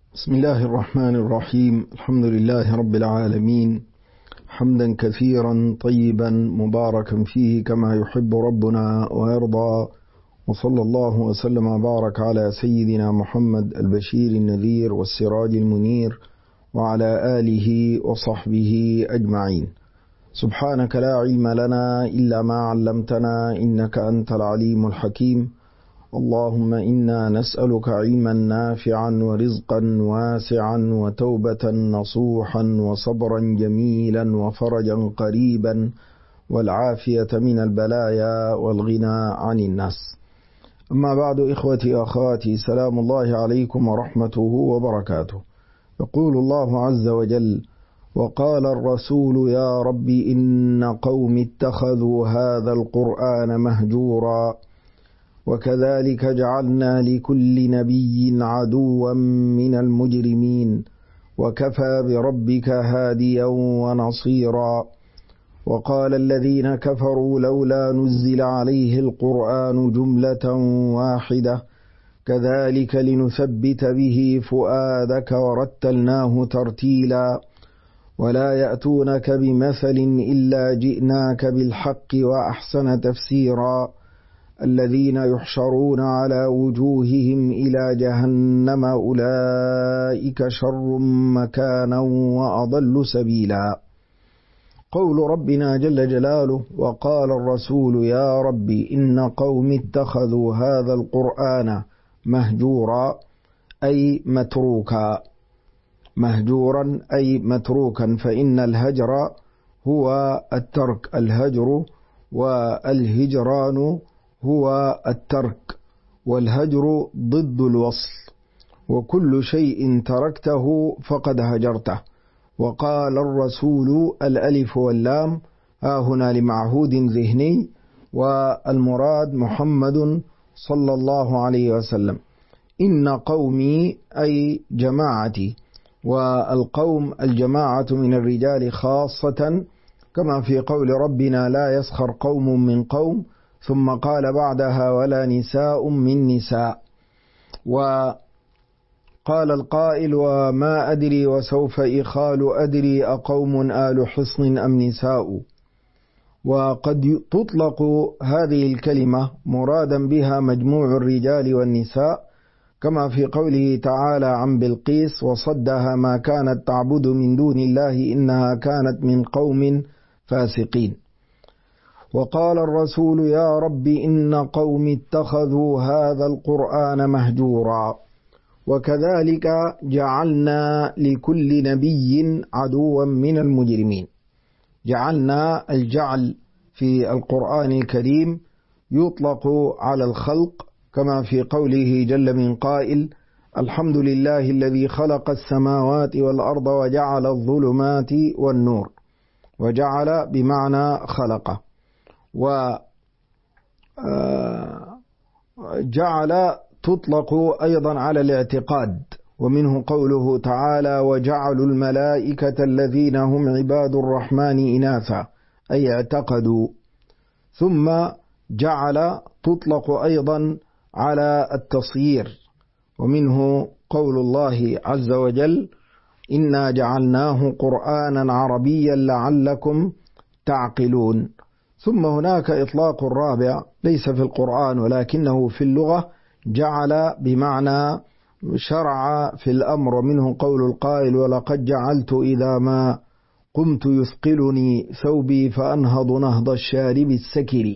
بسم الله الرحمن الرحيم. الحمد لله رب العالمين، حمدا كثيرا طيبا مباركا فيه كما يحب ربنا ويرضى، وصلى الله وسلم وبارك على سيدنا محمد البشير النذير والسراج المنير وعلى آله وصحبه أجمعين. سبحانك لا علم لنا إلا ما علمتنا إنك أنت العليم الحكيم. اللهم إنا نسألك علما نافعا ورزقا واسعا وتوبة نصوحا وصبرا جميلا وفرجا قريبا والعافية من البلايا والغنى عن الناس. أما بعد، إخوتي أخواتي، سلام الله عليكم ورحمته وبركاته. يقول الله عز وجل: وقال الرسول يا رب إن قوم اتخذوا هذا القرآن مهجورا وكذلك جعلنا لكل نبي عدوا من المجرمين وكفى بربك هاديا ونصيرا. وقال الذين كفروا لولا نزل عليه القرآن جملة واحدة كذلك لنثبت به فؤادك ورتلناه ترتيلا ولا يأتونك بمثل إلا جئناك بالحق وأحسن تفسيرا الذين يحشرون على وجوههم إلى جهنم أولئك شر مكانا وأضل سبيلا. قول ربنا جل جلاله: وقال الرسول يا رب إن قوم اتخذوا هذا القرآن مهجورا أي متروكا، مهجورا أي متروكا، فإن الهجر هو الترك، الهجر والهجران هو الترك، والهجر ضد الوصل، وكل شيء تركته فقد هجرته. وقال الرسول الألف واللام هنا لمعهود ذهني، والمراد محمد صلى الله عليه وسلم. إن قومي أي جماعتي، والقوم الجماعة من الرجال خاصة، كما في قول ربنا لا يسخر قوم من قوم، ثم قال بعدها ولا نساء من نساء. وقال القائل: وما أدري وسوف إخال أدري أقوم آل حصن أم نساء. وقد تطلق هذه الكلمة مرادا بها مجموع الرجال والنساء، كما في قوله تعالى عن بلقيس: وصدها ما كانت تعبد من دون الله إنها كانت من قوم فاسقين. وقال الرسول يا رب إن قوم اتخذوا هذا القرآن مهجورا وكذلك جعلنا لكل نبي عدوا من المجرمين. جعلنا، الجعل في القرآن الكريم يطلق على الخلق، كما في قوله جل من قائل: الحمد لله الذي خلق السماوات والأرض وجعل الظلمات والنور. وجعل بمعنى خلقه، وجعل تطلق أيضا على الاعتقاد، ومنه قوله تعالى: وجعلوا الملائكة الذين هم عباد الرحمن إناثا، أي اعتقدوا. ثم جعل تطلق أيضا على التصيير، ومنه قول الله عز وجل: إنا جعلناه قرآنا عربيا لعلكم تعقلون. ثم هناك إطلاق رابع ليس في القرآن ولكنه في اللغة، جعل بمعنى شرع في الأمر، منه قول القائل: ولقد جعلت إذا ما قمت يثقلني ثوبي فأنهض نهض الشارب السكر.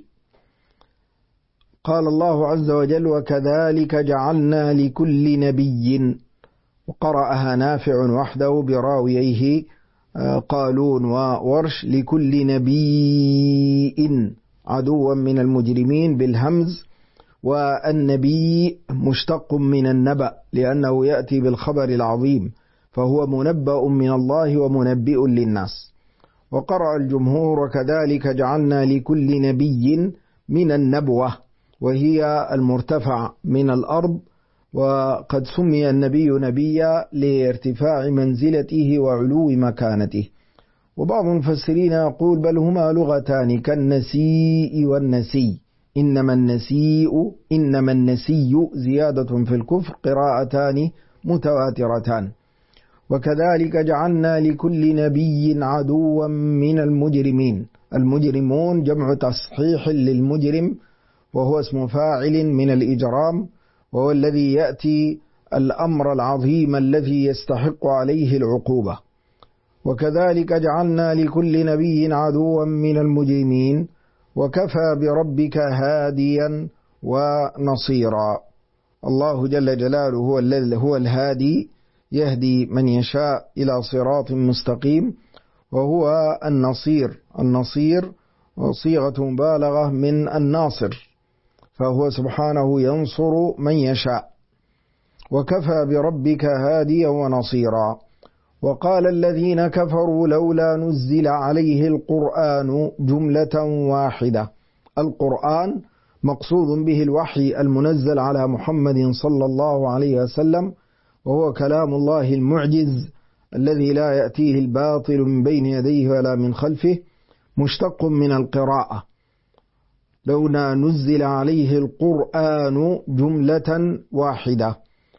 قال الله عز وجل: وكذلك جعلنا لكل نبي، وقرأها نافع وحده براويه قالون وورش: لكل نبي عدوا من المجرمين بالهمز، والنبي مشتق من النبأ لأنه يأتي بالخبر العظيم، فهو منبأ من الله ومنبئ للناس. وقرأ الجمهور: وكذلك جعلنا لكل نبي من النبوة، وهي المرتفع من الأرض، وقد سمي النبي نبيا لارتفاع منزلته وعلو مكانته. وبعض المفسرين يقول: بل هما لغتان كالنسيء والنسي، إنما النسي زيادة في الكفر، قراءتان متواترتان. وكذلك جعلنا لكل نبي عدوا من المجرمين. المجرمون جمع تصحيح للمجرم، وهو اسم فاعل من الإجرام، وهو الذي يأتي الأمر العظيم الذي يستحق عليه العقوبة. وكذلك جعلنا لكل نبي عدوا من المجرمين وكفى بربك هاديا ونصيرا. الله جل جلاله هو الهادي، يهدي من يشاء إلى صراط مستقيم، وهو النصير. النصير صيغة مبالغة من الناصر، فهو سبحانه ينصر من يشاء. وكفى بربك هاديا ونصيرا. وقال الذين كفروا لولا نزل عليه القرآن جملة واحدة. القرآن مقصود به الوحي المنزل على محمد صلى الله عليه وسلم، وهو كلام الله المعجز الذي لا يأتيه الباطل من بين يديه ولا من خلفه، مشتق من القراءة. لولا نزل عليه القرآن جملة واحدة.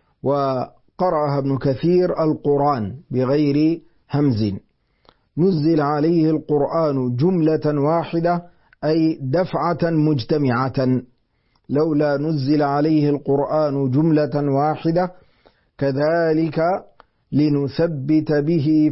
وقرأها ابن كثير القرآن بغير همز. نزل عليه القرآن جملة واحدة أي دفعة مجتمعة. لولا نزل عليه القرآن جملة واحدة كذلك لنثبت به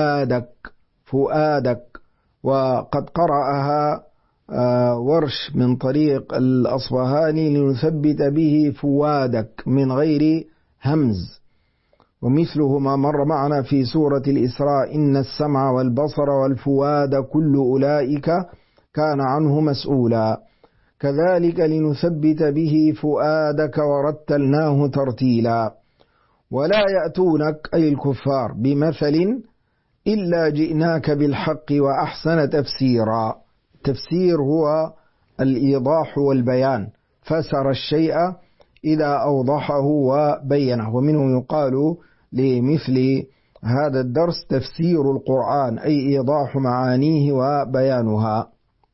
فؤادك. وقد قرأها ورش من طريق الأصبهاني لنثبت به فؤادك من غير همز. ومثله ما مر معنا في سورة الإسراء: إن السمع والبصر والفؤاد كل أولئك كان عنه مسؤولا. كذلك لنثبت به فؤادك ورتلناه ترتيلا. ولا يأتونك أي الكفار بمثل إلا جئناك بالحق وأحسن تفسيرا. التفسير هو الإيضاح والبيان، فسر الشيء إذا أوضحه وبينه. ومنه يقال لمثل هذا الدرس تفسير القرآن، أي إيضاح معانيه وبيانها.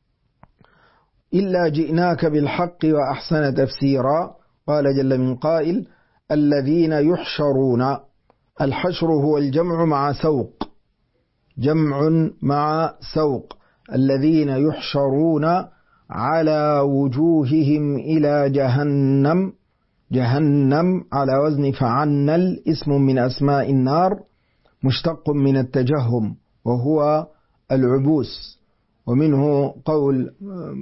إلا جئناك بالحق وأحسن تفسيرا. قال جل من قائل: الذين يحشرون. الحشر هو الجمع مع سوق، جمع مع سوق. الذين يحشرون على وجوههم إلى جهنم. جهنم على وزن فعنل، اسم من أسماء النار، مشتق من التجهم وهو العبوس. ومنه قول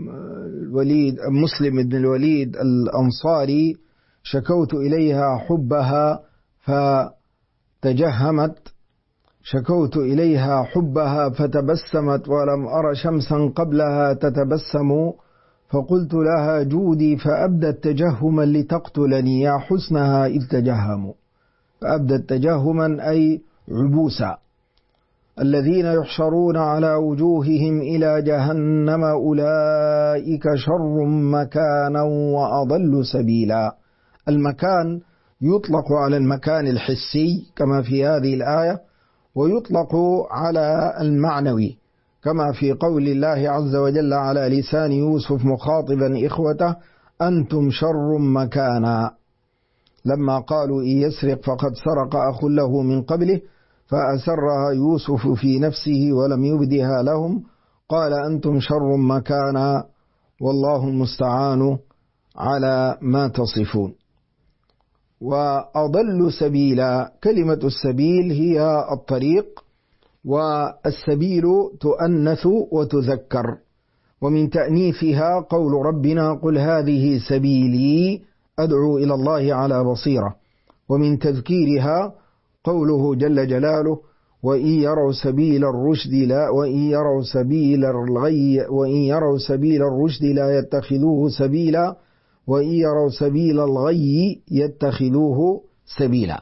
مسلم بن الوليد الأنصاري: شكوت إليها حبها فتجهمت، شكوت إليها حبها فتبسمت، ولم أر شمسا قبلها تتبسم، فقلت لها جودي فأبدت تجهما لتقتلني يا حسنها إذ تجهموا. فأبدت تجهما أي عبوسا. الذين يحشرون على وجوههم إلى جهنم أولئك شر مكانا وأضل سبيلا. المكان يطلق على المكان الحسي كما في هذه الآية، ويطلق على المعنوي كما في قول الله عز وجل على لسان يوسف مخاطبا إخوته: أنتم شر مكانا. لما قالوا إن يسرق فقد سرق أخ له من قبله فأسرها يوسف في نفسه ولم يبدها لهم، قال أنتم شر مكانا والله المستعان على ما تصفون. وأضل سبيلا. كلمة السبيل هي الطريق، والسبيل تؤنث وتذكر. ومن تأنيثها قول ربنا: قل هذه سبيلي أدعو إلى الله على بصيرة. ومن تذكيرها قوله جل جلاله: وإن يروا سبيل الرشد لا وإن يروا سبيل الغي وإن يروا سبيل الرشد لا يتخذوه سبيلا وإن يروا سبيل الغي يتخذوه سبيلا.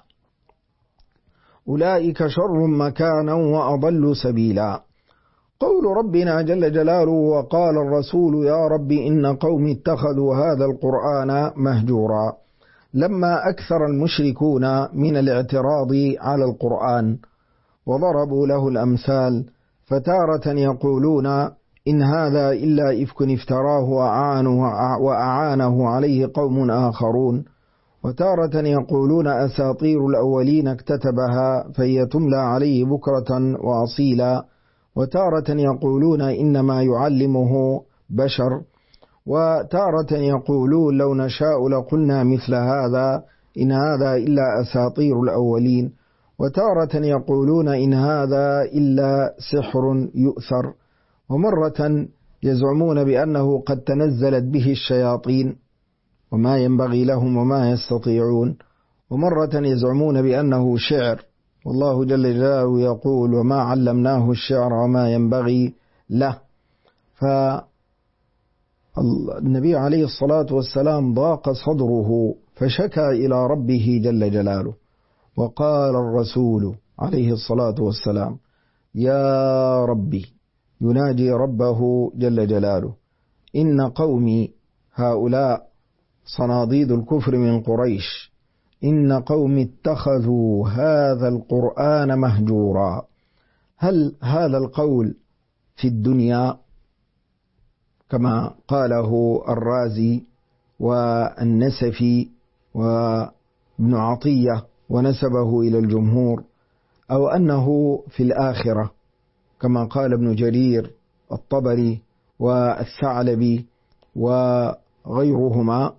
أولئك شر مكانا وأضل سبيلا. قول ربنا جل جلاله: وقال الرسول يا رب إن قوم اتخذوا هذا القرآن مهجورا. لما أكثر المشركون من الاعتراض على القرآن وضربوا له الأمثال، فتارة يقولون إن هذا إلا إفك افتراه وأعانه عليه قوم آخرون، وتارة يقولون أساطير الأولين اكتتبها فهي تملى عليه بكرة وأصيلا، وتارة يقولون إنما يعلمه بشر، وتارة يقولون لو نشاء لقلنا مثل هذا إن هذا إلا أساطير الأولين، وتارة يقولون إن هذا إلا سحر يؤثر، ومرة يزعمون بأنه قد تنزلت به الشياطين وما ينبغي لهم وما يستطيعون، ومرة يزعمون بأنه شعر، والله جل جلاله يقول وما علمناه الشعر وما ينبغي له. فالنبي عليه الصلاة والسلام ضاق صدره فشكى إلى ربه جل جلاله، وقال الرسول عليه الصلاة والسلام يا ربي، يناجي ربه جل جلاله، إن قومي هؤلاء صناديد الكفر من قريش، إن قوم اتخذوا هذا القرآن مهجورا. هل هذا القول في الدنيا كما قاله الرازي والنسفي وابن عطية ونسبه إلى الجمهور، أو أنه في الآخرة كما قال ابن جرير الطبري والثعلبي وغيرهما؟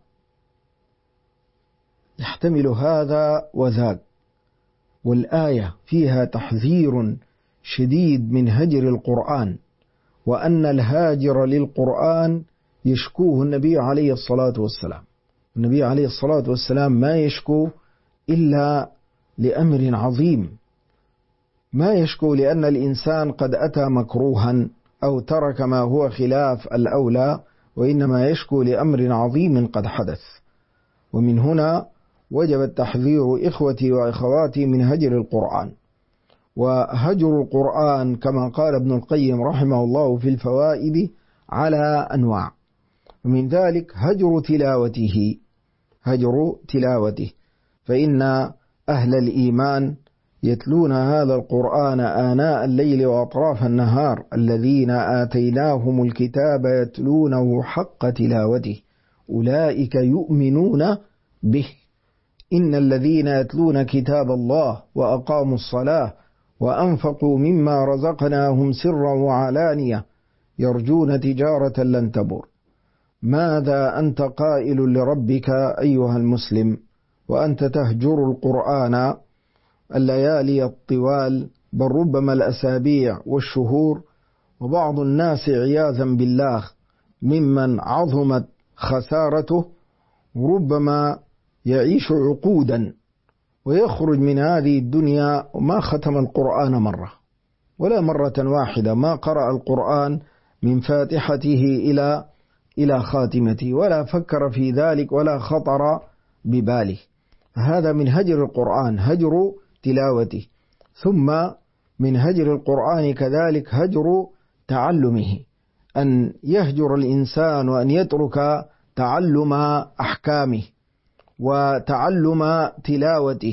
يحتمل هذا وذاك، والآية فيها تحذير شديد من هجر القرآن، وأن الهاجر للقرآن يشكوه النبي عليه الصلاة والسلام. النبي عليه الصلاة والسلام ما يشكو إلا لأمر عظيم، ما يشكو لأن الإنسان قد أتى مكروها أو ترك ما هو خلاف الأولى، وإنما يشكو لأمر عظيم قد حدث. ومن هنا وجب التحذير إخوتي وأخواتي من هجر القرآن. وهجر القرآن كما قال ابن القيم رحمه الله في الفوائد على أنواع، ومن ذلك هجر تلاوته، فإن أهل الإيمان يتلون هذا القرآن آناء الليل وأطراف النهار، الذين آتيناهم الكتاب يتلونه حق تلاوته أولئك يؤمنون به. إن الذين يتلون كتاب الله وأقاموا الصلاة وأنفقوا مما رزقناهم سرا وعلانية يرجون تجارة لن تبور. ماذا أنت قائل لربك أيها المسلم وأنت تهجر القرآن الليالي الطوال، بل ربما الأسابيع والشهور، وبعض الناس عياذا بالله ممن عظمت خسارته ربما يعيش عقودا ويخرج من هذه الدنيا وما ختم القرآن مرة ولا مرة واحدة، ما قرأ القرآن من فاتحته إلى خاتمته ولا فكر في ذلك ولا خطر بباله. هذا من هجر القرآن، هجر تلاوته. ثم من هجر القرآن كذلك هجر تعلمه، أن يهجر الإنسان وأن يترك تعلم أحكامه وتعلم تلاوته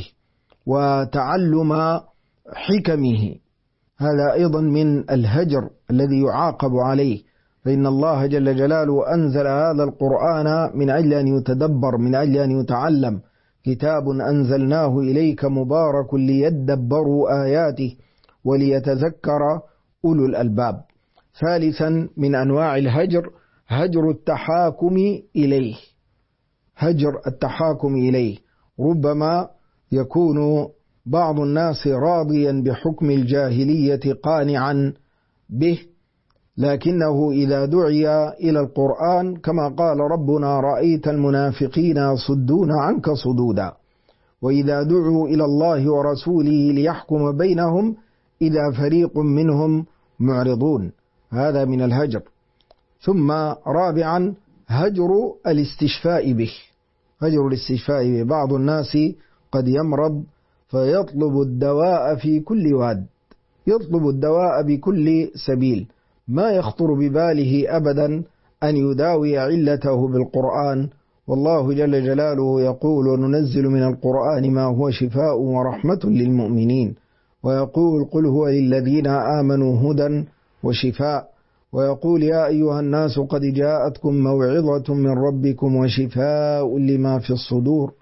وتعلم حكمه، هذا أيضا من الهجر الذي يعاقب عليه. فإن الله جل جلاله أنزل هذا القرآن من أجل أن يتدبر، من أجل أن يتعلم، كتاب أنزلناه إليك مبارك ليدبروا آياته وليتذكر أولو الألباب. ثالثا من أنواع الهجر هجر التحاكم إليه، هجر التحاكم إليه. ربما يكون بعض الناس راضيا بحكم الجاهلية قانعا به، لكنه إذا دعي إلى القرآن كما قال ربنا رأيت المنافقين يصدون عنك صدودا، وإذا دعوا إلى الله ورسوله ليحكم بينهم إذا فريق منهم معرضون، هذا من الهجر. ثم رابعا هجر الاستشفاء به، هجر الاستشفاء به. بعض الناس قد يمرض فيطلب الدواء في كل واد، يطلب الدواء بكل سبيل، ما يخطر بباله أبدا أن يداوي علته بالقرآن. والله جل جلاله يقول وننزل من القرآن ما هو شفاء ورحمة للمؤمنين، ويقول قل هو للذين آمنوا هدى وشفاء، ويقول يا أيها الناس قد جاءتكم موعظة من ربكم وشفاء لما في الصدور.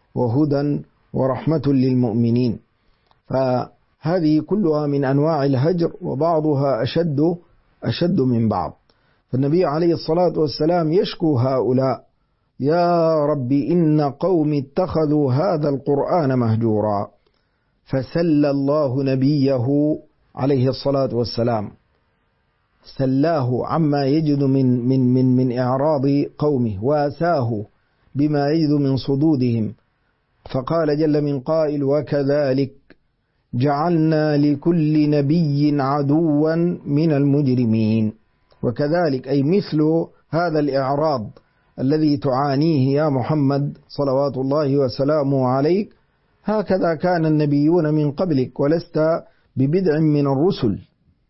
وهدى ورحمة للمؤمنين. فهذه كلها من أنواع الهجر، وبعضها أشد من بعض. فالنبي عليه الصلاة والسلام يشكو هؤلاء: يا رب إن قوم اتخذوا هذا القرآن مهجورا. فسل الله نبيه عليه الصلاة والسلام، سلاه عما يجد من إعراض قومه، واساه بما يجد من صدودهم. فقال جل من قائل: وكذلك جعلنا لكل نبي عدوا من المجرمين. وكذلك أي مثل هذا الإعراض الذي تعانيه يا محمد صلوات الله وسلامه عليك، هكذا كان النبيون من قبلك، ولست ببدع من الرسل.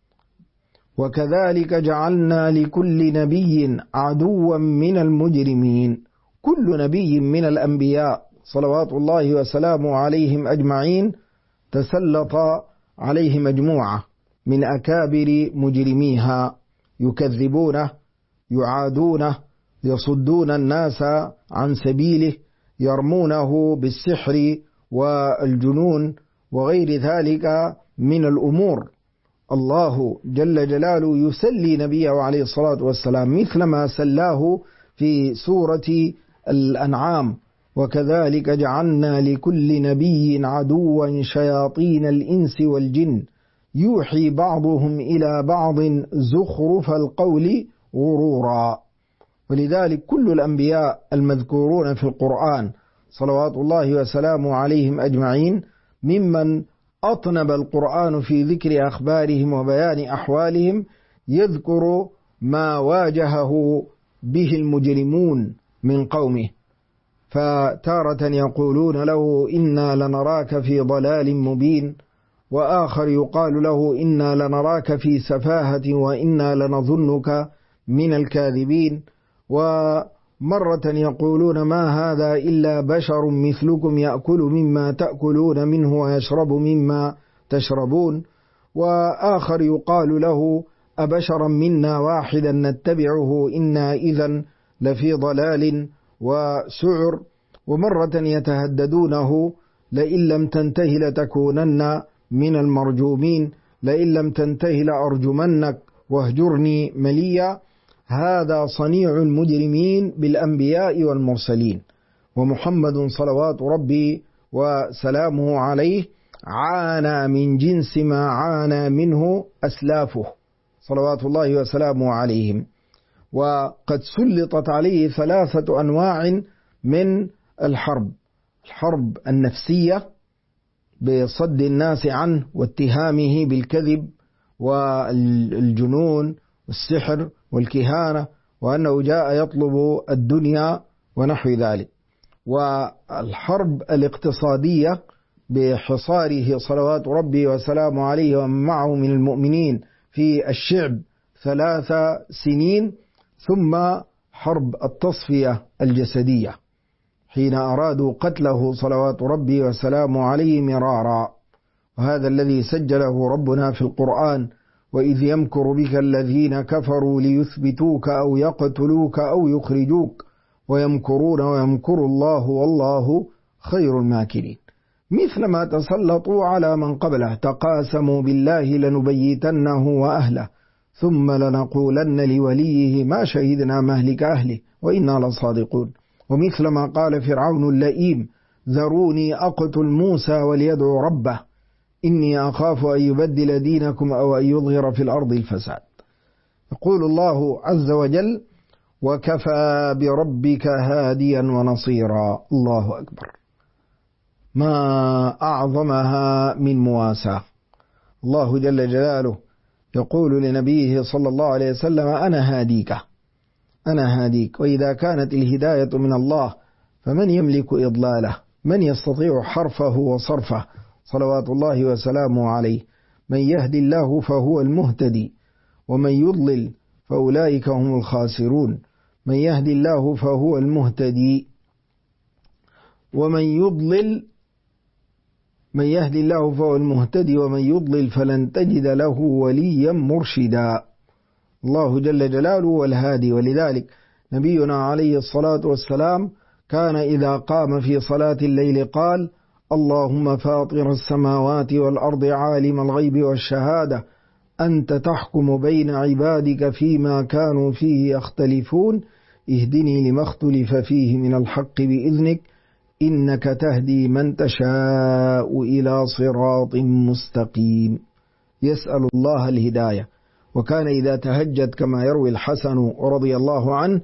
وكذلك جعلنا لكل نبي عدوا من المجرمين. كل نبي من الأنبياء صلوات الله وسلامه عليهم أجمعين تسلط عليه مجموعة من أكابر مجرميها، يكذبونه، يعادونه، يصدون الناس عن سبيله، يرمونه بالسحر والجنون وغير ذلك من الأمور. الله جل جلاله يسلي نبيه عليه الصلاة والسلام مثلما سلاه في سورة الأنعام: وكذلك جعلنا لكل نبي عدوا شياطين الإنس والجن يوحي بعضهم إلى بعض زخرف القول غرورا. ولذلك كل الأنبياء المذكورون في القرآن صلوات الله وسلامه عليهم أجمعين ممن أطنب القرآن في ذكر أخبارهم وبيان أحوالهم يذكر ما واجهه به المجرمون من قومه. فتارة يقولون له: إنا لنراك في ضلال مبين، وآخر يقال له: إنا لنراك في سفاهة وإنا لنظنك من الكاذبين. ومرة يقولون: ما هذا إلا بشر مثلكم يأكل مما تأكلون منه ويشرب مما تشربون. وآخر يقال له: أبشرا منا واحدا نتبعه إنا إذا لفي ضلال وسعر. ومرة يتهددونه: لئن لم تنته لتكونن من المرجومين، لئن لم تنته لأرجمنك واهجرني مليا. هذا صنيع المجرمين بالأنبياء والمرسلين. ومحمد صلوات ربي وسلامه عليه عانى من جنس ما عانى منه أسلافه صلوات الله وسلامه عليهم. وقد سلطت عليه 3 أنواع من الحرب: الحرب النفسية بصد الناس عنه واتهامه بالكذب والجنون والسحر والكهانة، وأنه جاء يطلب الدنيا ونحو ذلك. والحرب الاقتصادية بحصاره صلوات ربي وسلامه عليه ومن معه من المؤمنين في الشعب 3 سنين. ثم حرب التصفية الجسدية حين أرادوا قتله صلوات ربي وسلامه عليه مرارا. وهذا الذي سجله ربنا في القرآن: وإذ يمكر بك الذين كفروا ليثبتوك أو يقتلوك أو يخرجوك ويمكرون ويمكر الله والله خير الماكرين. مثلما تسلطوا على من قبله: تقاسموا بالله لنبيتنه وأهله ثم لنقولن لوليه ما شهدنا مهلك أهله وإنا لصادقون. ومثلما قال فرعون اللئيم: ذروني أقتل موسى وليدعو ربه إني أخاف أن يبدل دينكم أو أن يظهر في الأرض الفساد. يقول الله عز وجل: وكفى بربك هاديا ونصيرا. الله أكبر، ما أعظمها من مواساة. الله جل جلاله يقول لنبيه صلى الله عليه وسلم: أنا هاديك، أنا هاديك. وإذا كانت الهداية من الله فمن يملك إضلاله؟ من يستطيع حرفه وصرفه صلوات الله وسلامه عليه؟ من يهدي الله فهو المهتدي، ومن يضلل فأولئك هم الخاسرون. من يهدي الله فهو المهتدي، ومن يضلل من يهدي الله فهو المهتدي ومن يضلل فلن تجد له وليا مرشدا. الله جل جلاله والهادي. ولذلك نبينا عليه الصلاة والسلام كان إذا قام في صلاة الليل قال: اللهم فاطر السماوات والأرض عالم الغيب والشهادة أنت تحكم بين عبادك فيما كانوا فيه يختلفون اهدني لما اختلف فيه من الحق بإذنك إنك تهدي من تشاء إلى صراط مستقيم. يسأل الله الهداية. وكان إذا تهجد كما يروي الحسن رضي الله عنه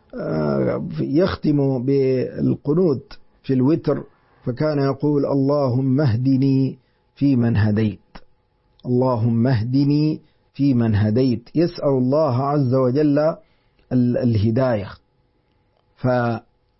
يختم بالقنوت في الوتر، فكان يقول: اللهم اهدني فيمن هديت، اللهم اهدني فيمن هديت. يسأل الله عز وجل الهداية. فكفى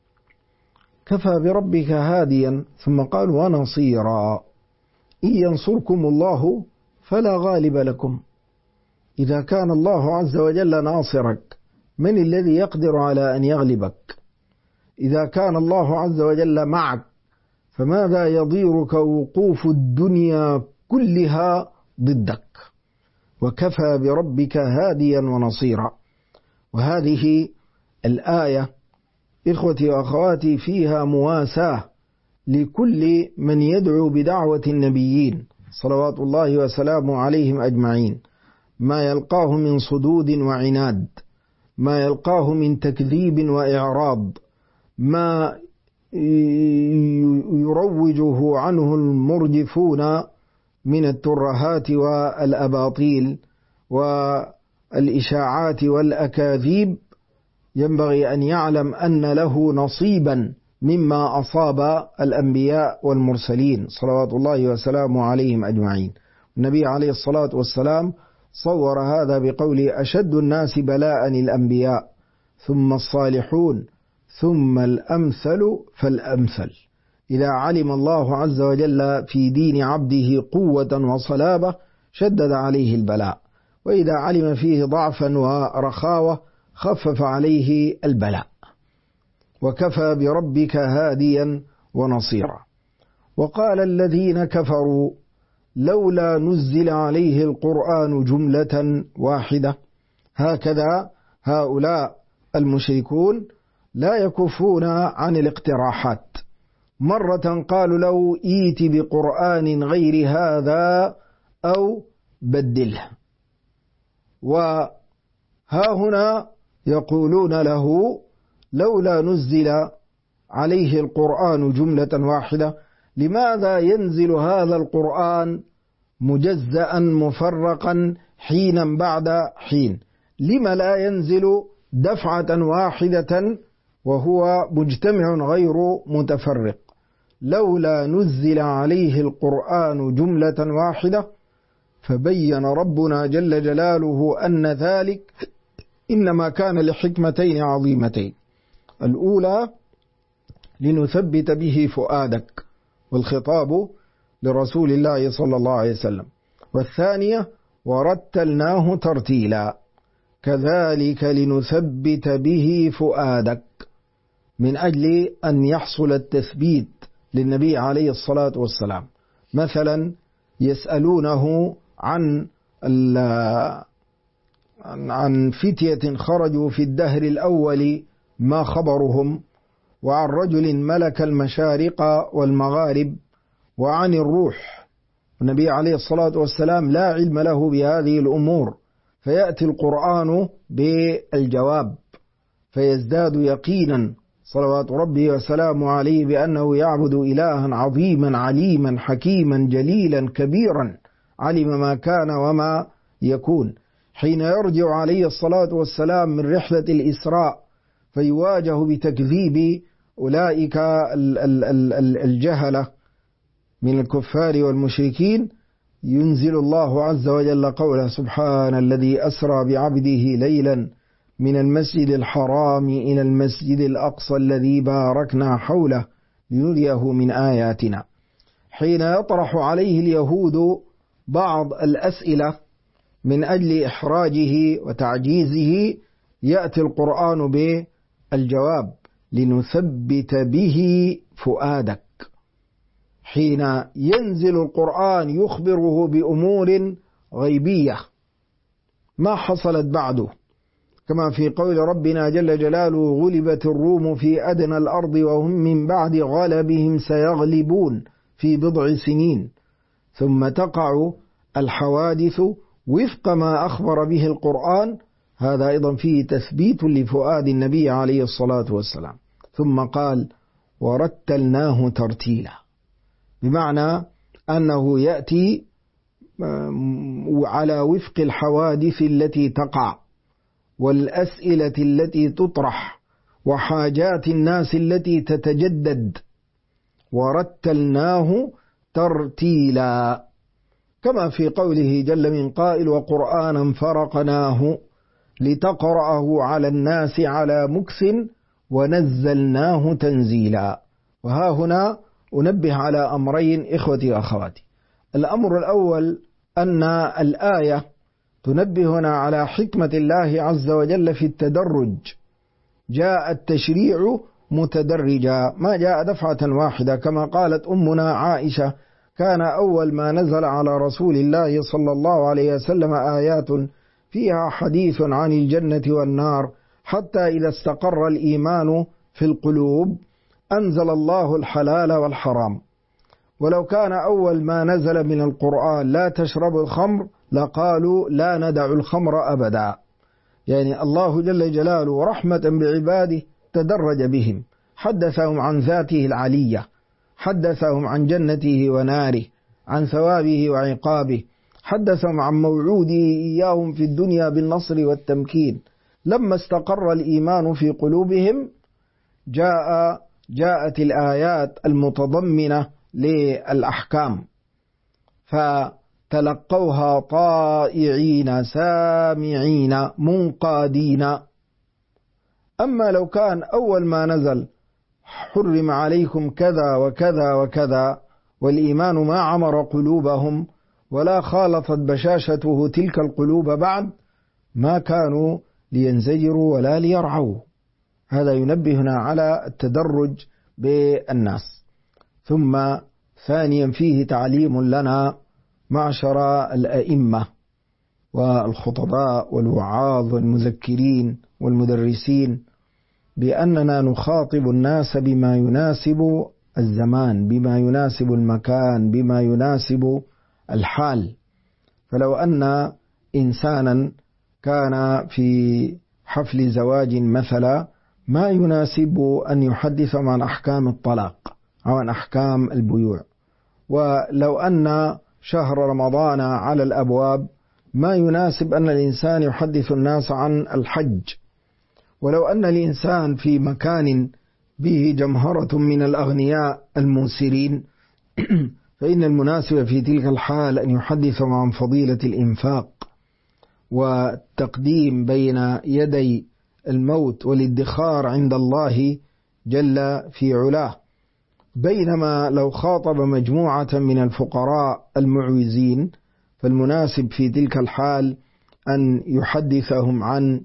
بربك هاديا، ثم قال: ونصيرا، إن ينصركم الله فلا غالب لكم. إذا كان الله عز وجل ناصرك من الذي يقدر على أن يغلبك؟ إذا كان الله عز وجل معك فماذا يضيرك وقوف الدنيا كلها ضدك؟ وكفى بربك هاديا ونصيرا. وهذه الآية إخوتي وأخواتي فيها مواساة لكل من يدعو بدعوة النبيين صلوات الله وسلامه عليهم أجمعين. ما يلقاه من صدود وعناد، ما يلقاه من تكذيب وإعراض، ما يروجه عنه المرجفون من الترهات والأباطيل والإشاعات والأكاذيب، ينبغي أن يعلم أن له نصيبا مما أصاب الأنبياء والمرسلين صلوات الله وسلامه عليهم أجمعين. النبي عليه الصلاة والسلام صور هذا بقول: أشد الناس بلاء الأنبياء ثم الصالحون ثم الأمثل فالأمثل. إذا علم الله عز وجل في دين عبده قوة وصلابة شدد عليه البلاء، وإذا علم فيه ضعفا ورخاوة خفف عليه البلاء. وكفى بربك هاديا ونصيرا. وقال الذين كفروا: لولا نزل عليه القرآن جملة واحدة. هكذا هؤلاء المشركون لا يكفون عن الاقتراحات. مرة قالوا: لو إيت بقرآن غير هذا أو بدله. وها هنا يقولون له: لولا نزل عليه القرآن جملة واحدة. لماذا ينزل هذا القرآن مجزأ مفرقا حينا بعد حين؟ لما لا ينزل دفعة واحدة وهو مجتمع غير متفرق؟ لولا نزل عليه القرآن جملة واحدة. فبين ربنا جل جلاله أن ذلك إنما كان لحكمتين عظيمتين: الأولى لنثبت به فؤادك، والخطاب لرسول الله صلى الله عليه وسلم، والثانية ورتلناه ترتيلا، كذلك لنثبت به فؤادك، من أجل أن يحصل التثبيت للنبي عليه الصلاة والسلام. مثلا يسألونه عن فتية خرجوا في الدهر الأول ما خبرهم، وعن رجل ملك المشارق والمغارب، وعن الروح. النبي عليه الصلاة والسلام لا علم له بهذه الأمور، فيأتي القرآن بالجواب فيزداد يقينا صلوات ربه وسلامه عليه بأنه يعبد إلها عظيما عليما حكيما جليلا كبيرا علم ما كان وما يكون. حين يرجع عليه الصلاة والسلام من رحلة الإسراء فيواجه بتكذيب أولئك الجهلة من الكفار والمشركين، ينزل الله عز وجل قوله: سبحان الذي أسرى بعبده ليلا من المسجد الحرام إلى المسجد الأقصى الذي باركنا حوله لنريه من آياتنا. حين يطرح عليه اليهود بعض الأسئلة من أجل إحراجه وتعجيزه يأتي القرآن بالجواب: لنثبت به فؤادك. حين ينزل القرآن يخبره بأمور غيبية ما حصلت بعده، كما في قول ربنا جل جلاله: غلبت الروم في أدنى الأرض وهم من بعد غلبهم سيغلبون في بضع سنين، ثم تقع الحوادث وفق ما أخبر به القرآن. هذا أيضا فيه تثبيت لفؤاد النبي عليه الصلاة والسلام. ثم قال: ورتلناه ترتيلا، بمعنى أنه يأتي على وفق الحوادث التي تقع والأسئلة التي تطرح وحاجات الناس التي تتجدد. ورتلناه ترتيلا، كما في قوله جل من قائل: وقرآنا فرقناه لتقرأه على الناس على مكث ونزلناه تنزيلا. وها هنا أنبه على أمرين إخوتي وأخواتي. الأمر الأول أن الآية تنبهنا على حكمة الله عز وجل في التدرج. جاء التشريع متدرجا، ما جاء دفعة واحدة، كما قالت أمنا عائشة: كان أول ما نزل على رسول الله صلى الله عليه وسلم آيات فيها حديث عن الجنة والنار، حتى إذا استقر الإيمان في القلوب أنزل الله الحلال والحرام. ولو كان أول ما نزل من القرآن لا تشربوا الخمر لقالوا لا ندع الخمر أبدا. يعني الله جل جلاله رحمة بعباده تدرج بهم، حدثهم عن ذاته العلية، حدثهم عن جنته وناره، عن ثوابه وعقابه، حدثهم عن موعوده إياهم في الدنيا بالنصر والتمكين. لما استقر الإيمان في قلوبهم جاءت الآيات المتضمنة للأحكام، فتلقوها طائعين سامعين منقادين. أما لو كان أول ما نزل حرم عليكم كذا وكذا وكذا، والإيمان ما عمر قلوبهم ولا خالطت بشاشته تلك القلوب بعد، ما كانوا لينزجروا ولا ليرعوا. هذا ينبهنا على التدرج بالناس. ثم ثانيا فيه تعليم لنا معشر الأئمة والخطباء والوعاظ والمذكرين والمدرسين بأننا نخاطب الناس بما يناسب الزمان، بما يناسب المكان، بما يناسب الحال. فلو أن إنسانا كان في حفل زواج مثلا ما يناسب أن يحدث عن أحكام الطلاق أو عن أحكام البيوع، ولو أن شهر رمضان على الأبواب ما يناسب أن الإنسان يحدث الناس عن الحج، ولو أن الإنسان في مكان به جمهرة من الأغنياء الموسرين فإن المناسب في تلك الحال أن يحدث عن فضيلة الإنفاق والتقديم بين يدي الموت والادخار عند الله جل في علاه. بينما لو خاطب مجموعة من الفقراء المعوزين فالمناسب في تلك الحال أن يحدثهم عن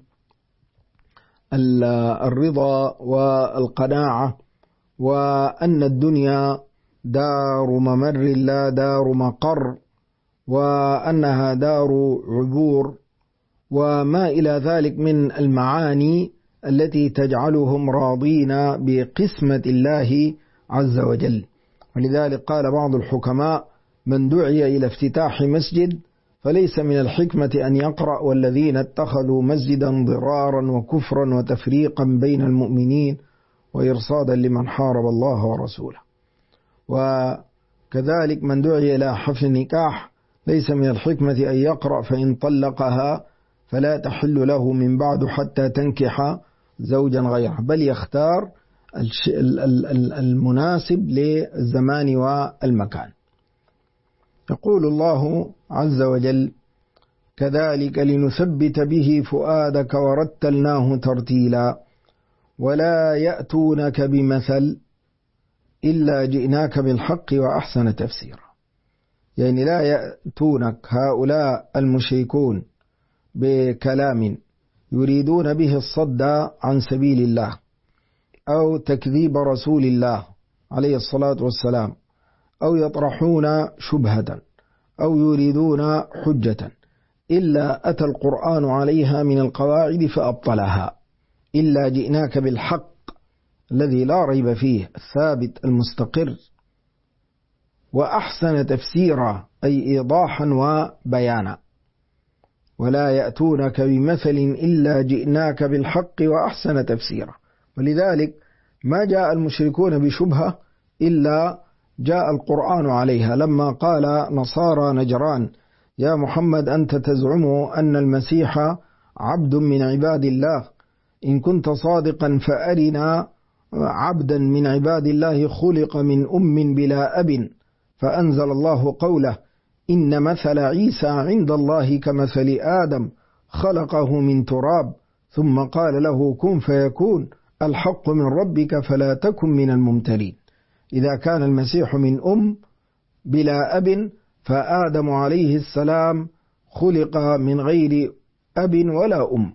الرضا والقناعة، وأن الدنيا دار ممر لا دار مقر، وأنها دار عبور، وما إلى ذلك من المعاني التي تجعلهم راضين بقسمة الله عز وجل. ولذلك قال بعض الحكماء: من دعي إلى افتتاح مسجد فليس من الحكمة أن يقرأ: والذين اتخذوا مسجدا ضرارا وكفرا وتفريقا بين المؤمنين وإرصادا لمن حارب الله ورسوله. وكذلك من دعي إلى حفل النكاح ليس من الحكمة أن يقرأ: فإن طلقها فلا تحل له من بعد حتى تنكح زوجا غيره، بل يختار المناسب للزمان والمكان. يقول الله عز وجل: كذلك لنثبت به فؤادك ورتلناه ترتيلا ولا يأتونك بمثل إلا جئناك بالحق وأحسن تفسيرا. يعني لا يأتونك هؤلاء المشركون بكلام يريدون به الصد عن سبيل الله أو تكذيب رسول الله عليه الصلاة والسلام، أو يطرحون شبهة أو يريدون حجة، إلا أتى القرآن عليها من القواعد فأبطلها، إلا جئناك بالحق الذي لا ريب فيه الثابت المستقر، وأحسن تفسيرا أي إيضاحا وبيانا، ولا يأتونك بمثل إلا جئناك بالحق وأحسن تفسيرا. ولذلك ما جاء المشركون بشبهة إلا جاء القرآن عليها. لما قال نصارى نجران يا محمد أنت تزعم أن المسيح عبد من عباد الله، إن كنت صادقا فأرنا عبدا من عباد الله خلق من أم بلا أب، فأنزل الله قوله إن مثل عيسى عند الله كمثل آدم خلقه من تراب ثم قال له كن فيكون، الحق من ربك فلا تكن من الممترين. إذا كان المسيح من أم بلا أب، فآدم عليه السلام خلق من غير أب ولا أم.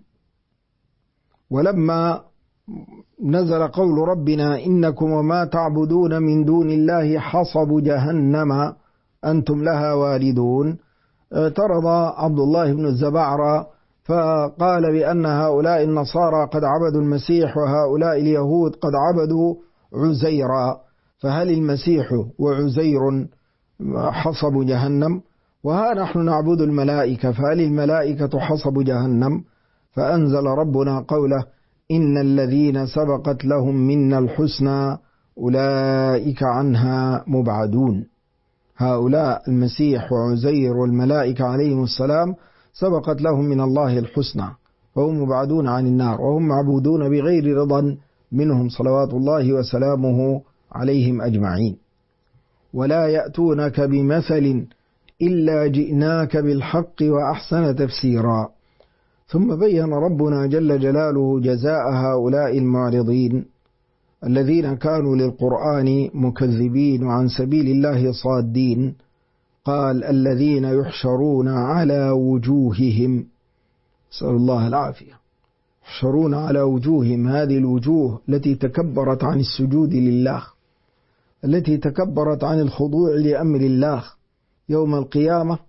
ولما نزل قول ربنا إنكم وما تعبدون من دون الله حصب جهنم أنتم لها واردون، اعترض عبد الله بن الزبعرة فقال بأن هؤلاء النصارى قد عبدوا المسيح وهؤلاء اليهود قد عبدوا عزيرا، فهل المسيح وعزير حصب جهنم؟ وها نحن نعبد الملائكة، فهل الملائكة حصب جهنم؟ فأنزل ربنا قوله إن الذين سبقت لهم منا الحسنى أولئك عنها مبعدون. هؤلاء المسيح وعزير والملائكة عليهم السلام سبقت لهم من الله الحسنى، وهم مبعدون عن النار، وهم معبودون بغير رضا منهم صلوات الله وسلامه عليهم أجمعين. ولا يأتونك بمثل إلا جئناك بالحق وأحسن تفسيرا. ثم بين ربنا جل جلاله جزاء هؤلاء المعرضين الذين كانوا للقرآن مكذبين وعن سبيل الله صادين. قال الذين يحشرون على وجوههم، نسأل الله العافية، يحشرون على وجوههم، هذه الوجوه التي تكبرت عن السجود لله، التي تكبرت عن الخضوع لأمر الله، يوم القيامة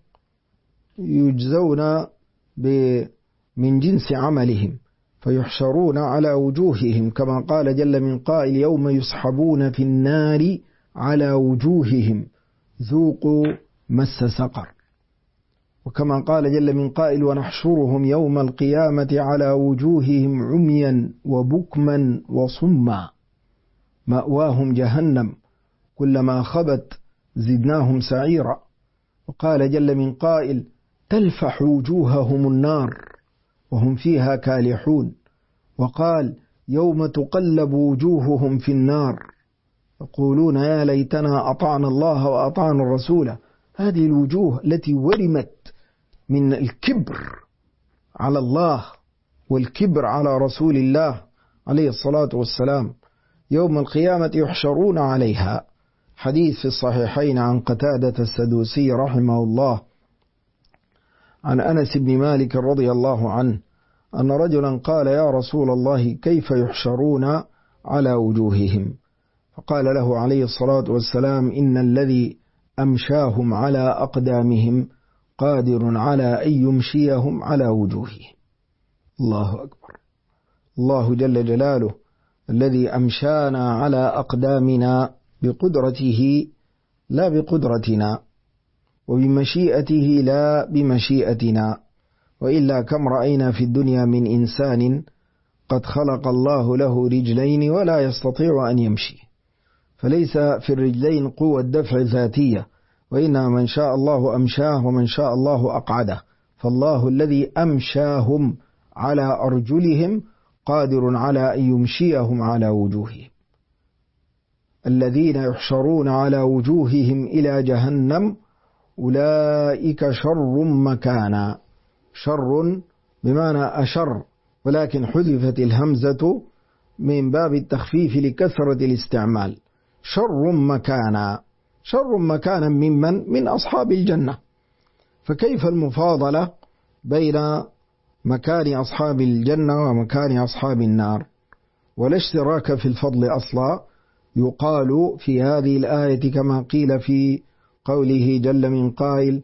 يجزون من جنس عملهم، فيحشرون على وجوههم، كما قال جل من قائل يوم يسحبون في النار على وجوههم ذوقوا مس سقر، وكما قال جل من قائل ونحشرهم يوم القيامة على وجوههم عميا وبكما وصما مأواهم جهنم كلما خبت زدناهم سعيرا. وقال جل من قائل تلفح وجوههم النار وهم فيها كالحون. وقال يوم تقلب وجوههم في النار يقولون يا ليتنا أطعنا الله وأطعنا الرسول. هذه الوجوه التي ورمت من الكبر على الله والكبر على رسول الله عليه الصلاة والسلام، يوم القيامة يحشرون عليها. حديث في الصحيحين عن قتادة السدوسي رحمه الله عن أنس بن مالك رضي الله عنه أن رجلا قال يا رسول الله كيف يحشرون على وجوههم؟ فقال له عليه الصلاة والسلام إن الذي أمشاهم على أقدامهم قادر على أن يمشيهم على وجوههم. الله أكبر. الله جل جلاله الذي أمشانا على أقدامنا بقدرته لا بقدرتنا، وبمشيئته لا بمشيئتنا، وإلا كم رأينا في الدنيا من إنسان قد خلق الله له رجلين ولا يستطيع أن يمشي، فليس في الرجلين قوة دفع ذاتية، وإنما من شاء الله أمشاه ومن شاء الله أقعده. فالله الذي أمشاهم على أرجلهم قادر على أن يمشيهم على وجوههم. الذين يحشرون على وجوههم إلى جهنم أولئك شر مكانا. شر بمعنى أشر، ولكن حذفت الهمزة من باب التخفيف لكثرة الاستعمال. شر مكانا، شر مكانا من أصحاب الجنة. فكيف المفاضلة بين مكان أصحاب الجنة ومكان أصحاب النار؟ ولا اشتراك في الفضل أصلا. يقال في هذه الآية كما قيل في قوله جل من قائل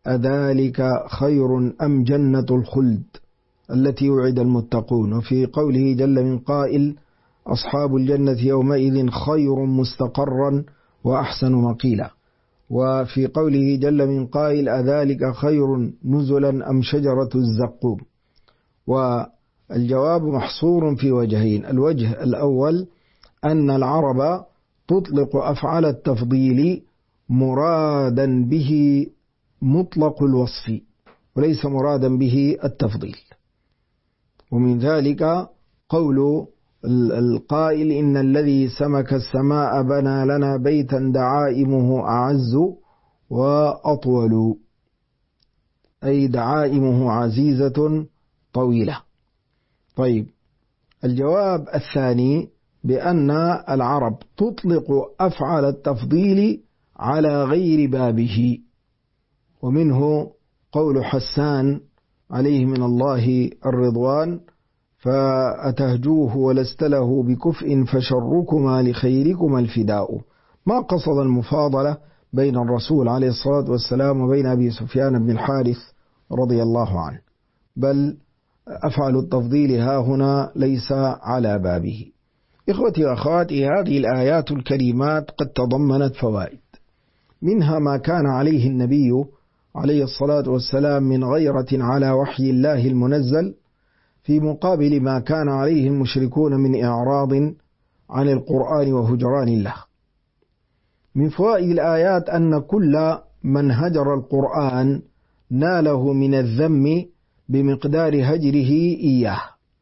أذلك خير أم جنة الخلد التي وعد المتقون. وفي قوله جل من قائل أصحاب الجنة يومئذ خير مستقرا وأحسن مقيلا. وفي قوله جل من قائل أذلك خير نزلا أم شجرة الزقوم. والجواب محصور في وجهين: الوجه الأول أن العرب تطلق أفعال التفضيل مرادا به مطلق الوصف وليس مرادا به التفضيل. ومن ذلك قول القائل إن الذي سمك السماء بنى لنا بيتا دعائمه أعز وأطول، أي دعائمه عزيزة طويلة. طيب، الجواب الثاني بأن العرب تطلق أفعال التفضيل على غير بابه، ومنه قول حسان عليه من الله الرضوان فأتهجوه ولست له بكفء فشركما لخيركما الفداء. ما قصد المفاضلة بين الرسول عليه الصلاة والسلام وبين أبي سفيان بن الحارث رضي الله عنه، بل أفعل التفضيل ها هنا ليس على بابه. إخوتي وأخواتي، هذه الآيات الكريمات قد تضمنت فوائد، منها ما كان عليه النبي عليه الصلاة والسلام من غيرة على وحي الله المنزل، في مقابل ما كان عليه المشركون من إعراض عن القرآن وهجران له. من فوائد الآيات أن كل من هجر القرآن ناله من الذم بمقدار هجره إياه.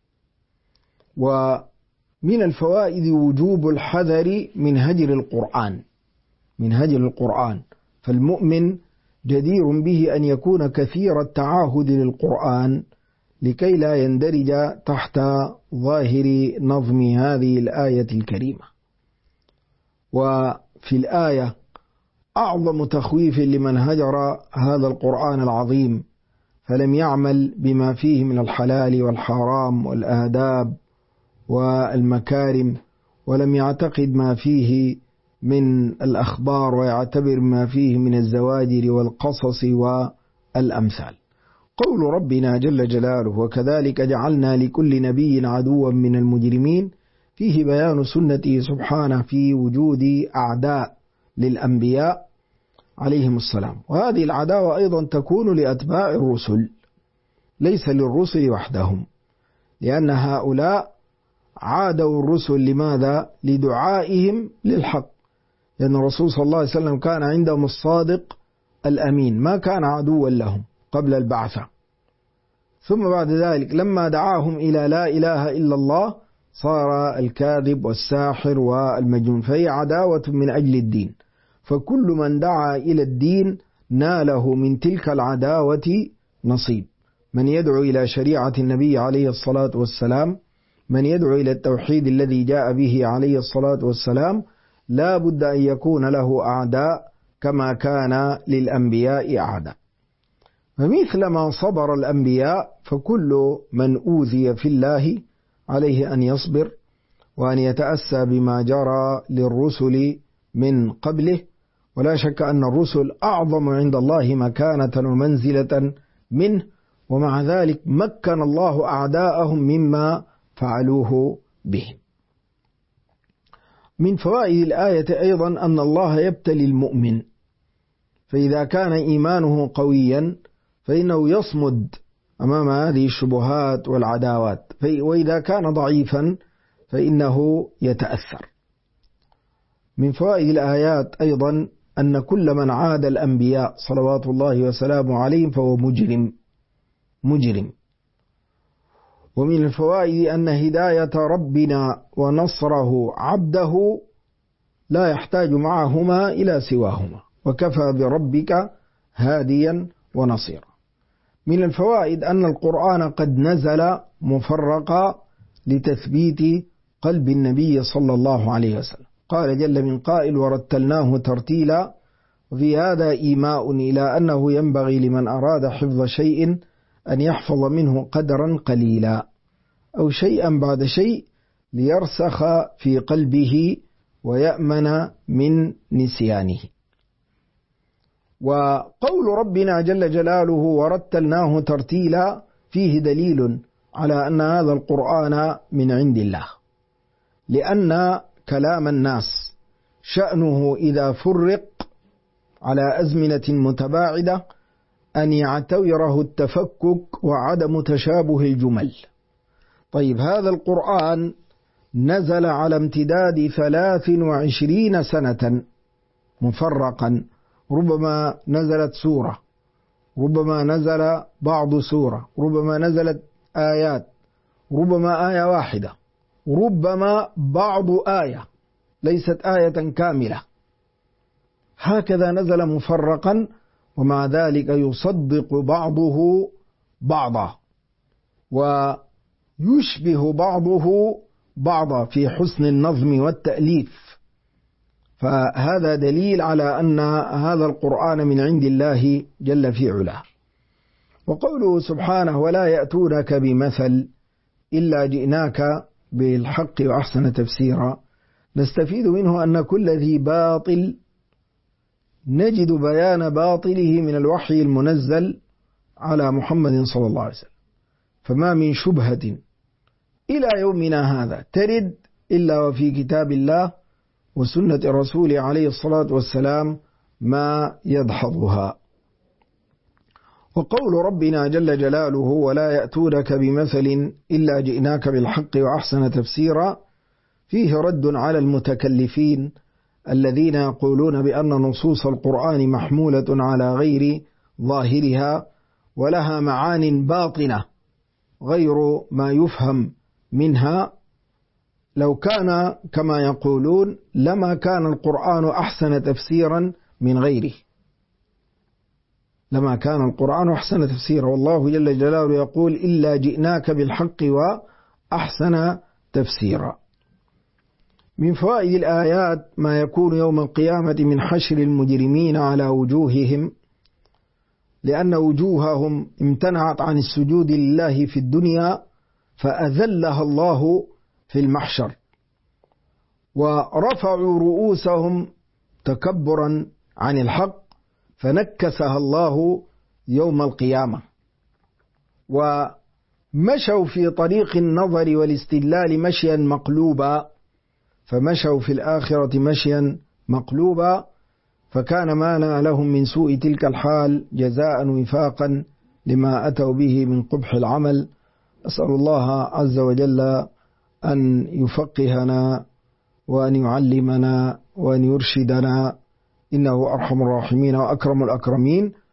ومن الفوائد وجوب الحذر من هجر القرآن، فالمؤمن جدير به أن يكون كثير التعاهد للقرآن لكي لا يندرج تحت ظاهر نظم هذه الآية الكريمة. وفي الآية أعظم تخويف لمن هجر هذا القرآن العظيم فلم يعمل بما فيه من الحلال والحرام والآداب والمكارم، ولم يعتقد ما فيه من الأخبار ويعتبر ما فيه من الزواجر والقصص والأمثال. قول ربنا جل جلاله وكذلك جعلنا لكل نبي عدوا من المجرمين فيه بيان سنته سبحانه في وجود أعداء للأنبياء عليهم السلام، وهذه العداوة أيضا تكون لأتباع الرسل ليس للرسل وحدهم، لأن هؤلاء عادوا الرسل. لماذا؟ لدعائهم للحق، لأن الرسول صلى الله عليه وسلم كان عندهم الصادق الأمين، ما كان عدوا لهم قبل البعثة. ثم بعد ذلك لما دعاهم إلى لا إله إلا الله صار الكاذب والساحر والمجنون، فهي عداوة من أجل الدين. فكل من دعا إلى الدين ناله من تلك العداوة نصيب، من يدعو إلى شريعة النبي عليه الصلاة والسلام، من يدعو إلى التوحيد الذي جاء به عليه الصلاة والسلام، لا بد أن يكون له أعداء كما كان للأنبياء أعداء. فمثل ما صبر الأنبياء فكل من أوذي في الله عليه أن يصبر وأن يتأسى بما جرى للرسل من قبله. ولا شك أن الرسل أعظم عند الله مكانة ومنزلة منه، ومع ذلك مكن الله أعداءهم مما فعلوه به. من فوائد الآية أيضا أن الله يبتلي المؤمن، فإذا كان إيمانه قويا فإنه يصمد أمام هذه الشبهات والعداوات، وإذا كان ضعيفا فإنه يتأثر. من فوائد الآيات أيضا أن كل من عاد الأنبياء صلوات الله وسلامه عليهم فهو مجرم. ومن الفوائد أن هداية ربنا ونصره عبده لا يحتاج معهما إلى سواهما، وكفى بربك هاديا ونصيرا. من الفوائد أن القرآن قد نزل مفرقا لتثبيت قلب النبي صلى الله عليه وسلم، قال جل من قائل ورتلناه ترتيلا. وفي هذا إيماء إلى أنه ينبغي لمن أراد حفظ شيء أن يحفظ منه قدرا قليلا أو شيئا بعد شيء ليرسخ في قلبه ويأمن من نسيانه. وقول ربنا جل جلاله ورتلناه ترتيلا فيه دليل على أن هذا القرآن من عند الله، لأن كلام الناس شأنه إذا فرق على أزمنة متباعدة أن يعتوره التفكك وعدم تشابه الجمل. طيب، هذا القرآن نزل على امتداد 23 سنة مفرقا، ربما نزلت سورة، ربما نزل بعض سورة، ربما نزلت آيات، ربما آية واحدة، ربما بعض آية ليست آية كاملة، هكذا نزل مفرقا، ومع ذلك يصدق بعضه بعضا ويشبه بعضه بعضا في حسن النظم والتأليف. فهذا دليل على أن هذا القرآن من عند الله جل في علاه. وقوله سبحانه ولا يأتونك بمثل إلا جئناك بالحق وأحسن تفسيرا، نستفيد منه أن كل ذي باطل نجد بيان باطله من الوحي المنزل على محمد صلى الله عليه وسلم، فما من شبهة إلى يومنا هذا ترد إلا وفي كتاب الله وسنة الرسول عليه الصلاة والسلام ما يدحضها. وقول ربنا جل جلاله ولا يأتونك بمثل إلا جئناك بالحق وأحسن تفسيرا فيه رد على المتكلفين الذين يقولون بأن نصوص القرآن محمولة على غير ظاهرها ولها معان باطنة غير ما يفهم منها. لو كان كما يقولون لما كان القرآن أحسن تفسيرا من غيره، لما كان القرآن أحسن تفسيرا، والله جل جلاله يقول إلا جئناك بالحق وأحسن تفسيرا. من فوائد الآيات ما يكون يوم القيامة من حشر المجرمين على وجوههم، لأن وجوههم امتنعت عن السجود لله في الدنيا فأذلها الله في المحشر، ورفعوا رؤوسهم تكبرا عن الحق فنكسها الله يوم القيامة، ومشوا في طريق النظر والاستدلال مشيا مقلوبا، فمشوا في الآخرة مشيا مقلوبا، فكان ما نالهم من سوء تلك الحال جزاء وفاقا لما أتوا به من قبح العمل. أسأل الله عز وجل أن يفقهنا وأن يعلمنا وأن يرشدنا، إنه أرحم الراحمين وأكرم الأكرمين.